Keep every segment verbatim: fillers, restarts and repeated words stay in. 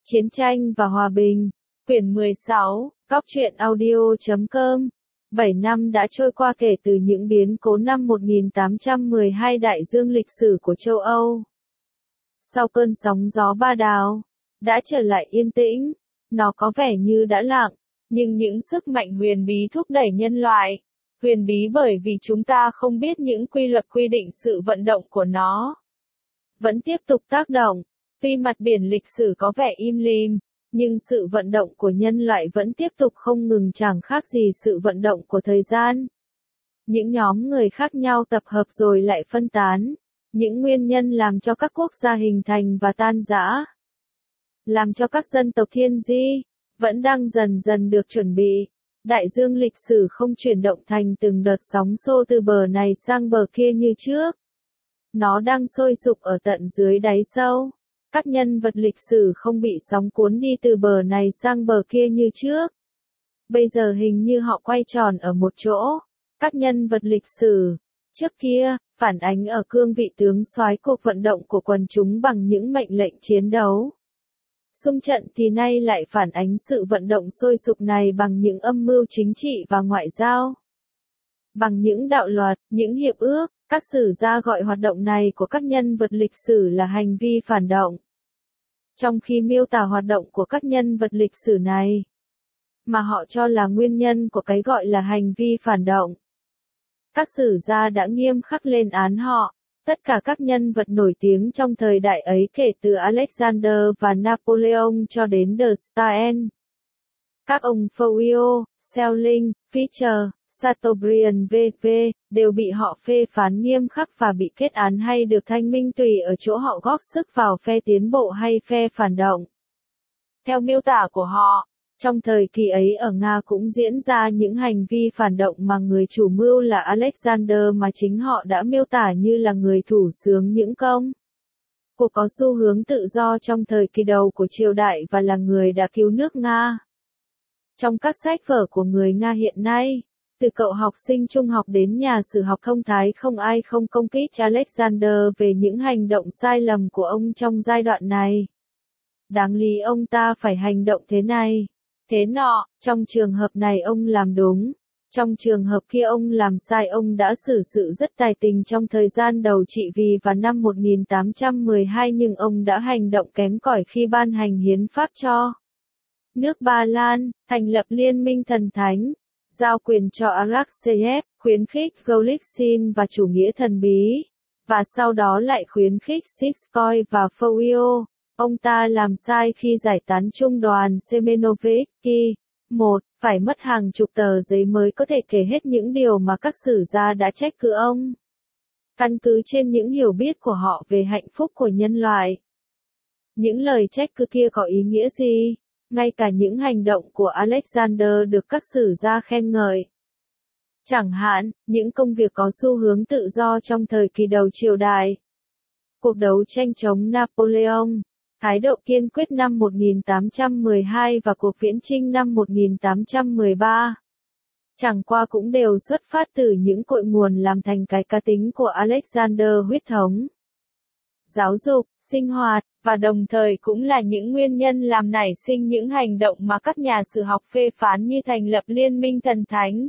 Chiến tranh và hòa bình, quyển mười sáu, góc truyện audio chấm com. Bảy năm đã trôi qua kể từ những biến cố năm một nghìn tám trăm mười hai đại dương lịch sử của châu Âu. Sau cơn sóng gió ba đào, đã trở lại yên tĩnh, nó có vẻ như đã lặng, nhưng những sức mạnh huyền bí thúc đẩy nhân loại. Huyền bí bởi vì chúng ta không biết những quy luật quy định sự vận động của nó. Vẫn tiếp tục tác động, tuy mặt biển lịch sử có vẻ im lìm, nhưng sự vận động của nhân loại vẫn tiếp tục không ngừng, chẳng khác gì sự vận động của thời gian. Những nhóm người khác nhau tập hợp rồi lại phân tán, những nguyên nhân làm cho các quốc gia hình thành và tan rã, làm cho các dân tộc thiên di, vẫn đang dần dần được chuẩn bị. Đại dương lịch sử không chuyển động thành từng đợt sóng xô từ bờ này sang bờ kia như trước. Nó đang sôi sục ở tận dưới đáy sâu. Các nhân vật lịch sử không bị sóng cuốn đi từ bờ này sang bờ kia như trước. Bây giờ hình như họ quay tròn ở một chỗ. Các nhân vật lịch sử, trước kia, phản ánh ở cương vị tướng soái cuộc vận động của quần chúng bằng những mệnh lệnh chiến đấu. Xung trận thì nay lại phản ánh sự vận động sôi sục này bằng những âm mưu chính trị và ngoại giao. Bằng những đạo luật, những hiệp ước, các sử gia gọi hoạt động này của các nhân vật lịch sử là hành vi phản động. Trong khi miêu tả hoạt động của các nhân vật lịch sử này, mà họ cho là nguyên nhân của cái gọi là hành vi phản động, các sử gia đã nghiêm khắc lên án họ. Tất cả các nhân vật nổi tiếng trong thời đại ấy kể từ Alexander và Napoleon cho đến De Stalin. Các ông Fourier, Schelling, Fischer, Chateaubriand vân vân đều bị họ phê phán nghiêm khắc và bị kết án hay được thanh minh tùy ở chỗ họ góp sức vào phe tiến bộ hay phe phản động. Theo miêu tả của họ, trong thời kỳ ấy ở Nga cũng diễn ra những hành vi phản động mà người chủ mưu là Alexander mà chính họ đã miêu tả như là người thủ xướng những công cuộc có xu hướng tự do trong thời kỳ đầu của triều đại và là người đã cứu nước Nga. Trong các sách vở của người Nga hiện nay, từ cậu học sinh trung học đến nhà sử học thông thái, không ai không công kích Alexander về những hành động sai lầm của ông trong giai đoạn này. Đáng lý ông ta phải hành động thế này, thế nọ, trong trường hợp này ông làm đúng, trong trường hợp kia ông làm sai. Ông đã xử sự rất tài tình trong thời gian đầu trị vì vào năm một nghìn tám trăm mười hai, nhưng ông đã hành động kém cỏi khi ban hành hiến pháp cho nước Ba Lan, thành lập liên minh thần thánh, giao quyền cho Arakcheyev, khuyến khích Golitsyn và chủ nghĩa thần bí, và sau đó lại khuyến khích Sitskoy và Fourier. Ông ta làm sai khi giải tán trung đoàn Semenovsky. một. Phải mất hàng chục tờ giấy mới có thể kể hết những điều mà các sử gia đã trách cứ ông. Căn cứ trên những hiểu biết của họ về hạnh phúc của nhân loại. Những lời trách cứ kia có ý nghĩa gì? Ngay cả những hành động của Alexander được các sử gia khen ngợi. Chẳng hạn, những công việc có xu hướng tự do trong thời kỳ đầu triều đại. Cuộc đấu tranh chống Napoleon, thái độ kiên quyết năm một nghìn tám trăm mười hai và cuộc viễn chinh năm một nghìn tám trăm mười ba. Chẳng qua cũng đều xuất phát từ những cội nguồn làm thành cái cá tính của Alexander huyết thống, giáo dục, sinh hoạt, và đồng thời cũng là những nguyên nhân làm nảy sinh những hành động mà các nhà sử học phê phán như thành lập liên minh thần thánh,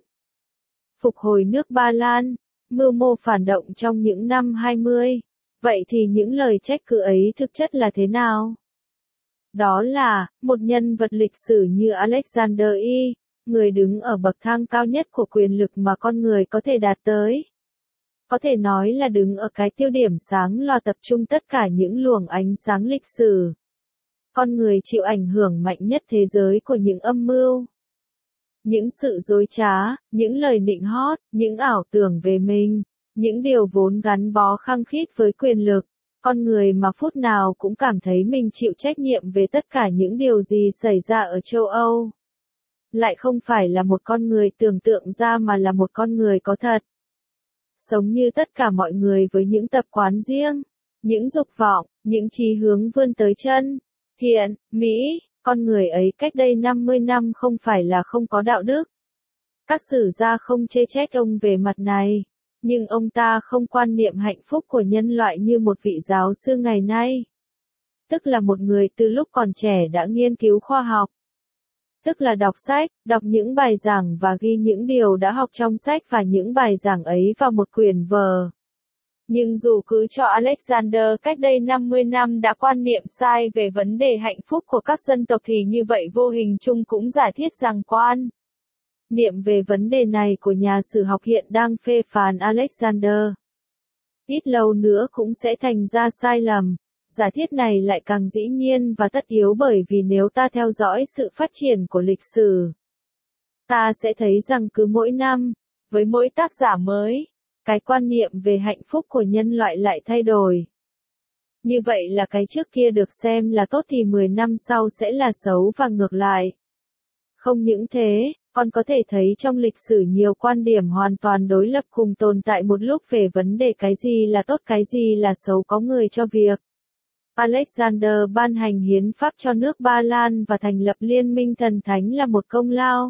phục hồi nước Ba Lan, mưu mô phản động trong những năm hai mươi. Vậy thì những lời trách cứ ấy thực chất là thế nào? Đó là, một nhân vật lịch sử như Alexander I, người đứng ở bậc thang cao nhất của quyền lực mà con người có thể đạt tới. Có thể nói là đứng ở cái tiêu điểm sáng lo tập trung tất cả những luồng ánh sáng lịch sử. Con người chịu ảnh hưởng mạnh nhất thế giới của những âm mưu, những sự dối trá, những lời nịnh hót, những ảo tưởng về mình. Những điều vốn gắn bó khăng khít với quyền lực, con người mà phút nào cũng cảm thấy mình chịu trách nhiệm về tất cả những điều gì xảy ra ở châu Âu. Lại không phải là một con người tưởng tượng ra mà là một con người có thật. Sống như tất cả mọi người với những tập quán riêng, những dục vọng, những chí hướng vươn tới chân, thiện, mỹ. Con người ấy cách đây năm mươi năm không phải là không có đạo đức. Các sử gia không chê trách ông về mặt này. Nhưng ông ta không quan niệm hạnh phúc của nhân loại như một vị giáo sư ngày nay. tức là một người từ lúc còn trẻ đã nghiên cứu khoa học. Tức là đọc sách, đọc những bài giảng và ghi những điều đã học trong sách và những bài giảng ấy vào một quyển vở. Nhưng dù cứ cho Alexander cách đây năm mươi năm đã quan niệm sai về vấn đề hạnh phúc của các dân tộc thì như vậy vô hình chung cũng giải thích rằng quan niệm về vấn đề này của nhà sử học hiện đang phê phán Alexander. Ít lâu nữa cũng sẽ thành ra sai lầm. Giả thiết này lại càng dĩ nhiên và tất yếu bởi vì nếu ta theo dõi sự phát triển của lịch sử, ta sẽ thấy rằng cứ mỗi năm, với mỗi tác giả mới, cái quan niệm về hạnh phúc của nhân loại lại thay đổi. Như vậy là cái trước kia được xem là tốt thì mười năm sau sẽ là xấu và ngược lại. Không những thế, con có thể thấy trong lịch sử nhiều quan điểm hoàn toàn đối lập cùng tồn tại một lúc về vấn đề cái gì là tốt cái gì là xấu có người cho việc Alexander ban hành hiến pháp cho nước Ba Lan và thành lập liên minh thần thánh là một công lao.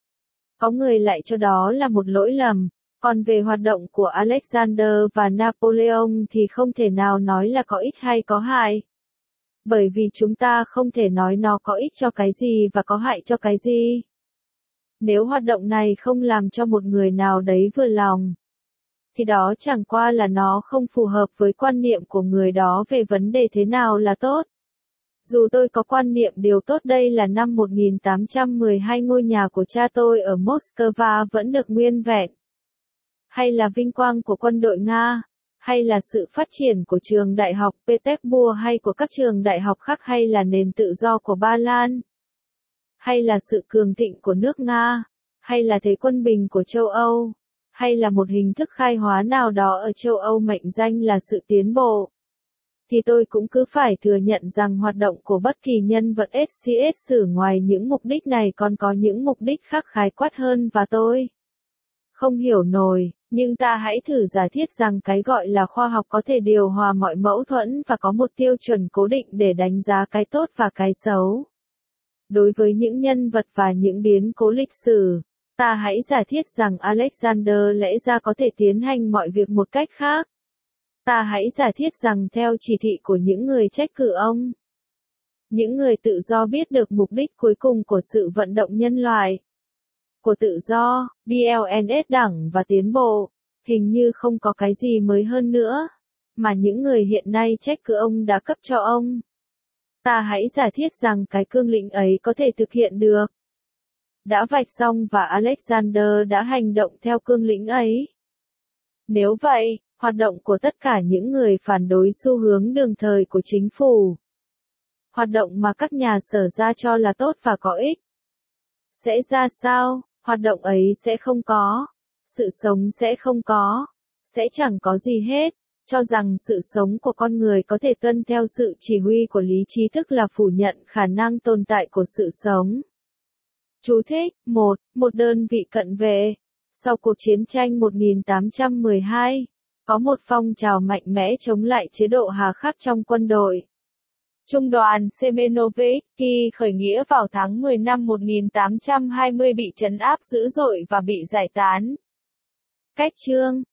Có người lại cho đó là một lỗi lầm. Còn về hoạt động của Alexander và Napoleon thì không thể nào nói là có ích hay có hại. Bởi vì chúng ta không thể nói nó có ích cho cái gì và có hại cho cái gì. Nếu hoạt động này không làm cho một người nào đấy vừa lòng, thì đó chẳng qua là nó không phù hợp với quan niệm của người đó về vấn đề thế nào là tốt. Dù tôi có quan niệm điều tốt đây là năm một nghìn tám trăm mười hai ngôi nhà của cha tôi ở Moscow vẫn được nguyên vẹn, hay là vinh quang của quân đội Nga, hay là sự phát triển của trường đại học Petersburg hay của các trường đại học khác hay là nền tự do của Ba Lan, hay là sự cường thịnh của nước Nga, hay là thế quân bình của châu Âu, hay là một hình thức khai hóa nào đó ở châu Âu mệnh danh là sự tiến bộ, thì tôi cũng cứ phải thừa nhận rằng hoạt động của bất kỳ nhân vật ét xê ét sử ngoài những mục đích này còn có những mục đích khác khái quát hơn và tôi không hiểu nổi, nhưng ta hãy thử giả thiết rằng cái gọi là khoa học có thể điều hòa mọi mâu thuẫn và có một tiêu chuẩn cố định để đánh giá cái tốt và cái xấu. Đối với những nhân vật và những biến cố lịch sử, ta hãy giả thiết rằng Alexander lẽ ra có thể tiến hành mọi việc một cách khác. Ta hãy giả thiết rằng theo chỉ thị của những người trách cử ông, những người tự do biết được mục đích cuối cùng của sự vận động nhân loại, của tự do, bê lờ en ét đẳng và tiến bộ, hình như không có cái gì mới hơn nữa, mà những người hiện nay trách cứ ông đã cấp cho ông. Ta hãy giả thiết rằng cái cương lĩnh ấy có thể thực hiện được. Đã vạch xong và Alexander đã hành động theo cương lĩnh ấy. Nếu vậy, hoạt động của tất cả những người phản đối xu hướng đương thời của chính phủ, hoạt động mà các nhà sử gia cho là tốt và có ích, sẽ ra sao? Hoạt động ấy sẽ không có, sự sống sẽ không có, sẽ chẳng có gì hết, cho rằng sự sống của con người có thể tuân theo sự chỉ huy của lý trí tức là phủ nhận khả năng tồn tại của sự sống. Chú thích, một, một đơn vị cận vệ. Sau cuộc chiến tranh một nghìn tám trăm mười hai, có một phong trào mạnh mẽ chống lại chế độ hà khắc trong quân đội. Trung đoàn Semenovsky khởi nghĩa vào tháng mười năm một nghìn tám trăm hai mươi bị trấn áp dữ dội và bị giải tán. Cách chương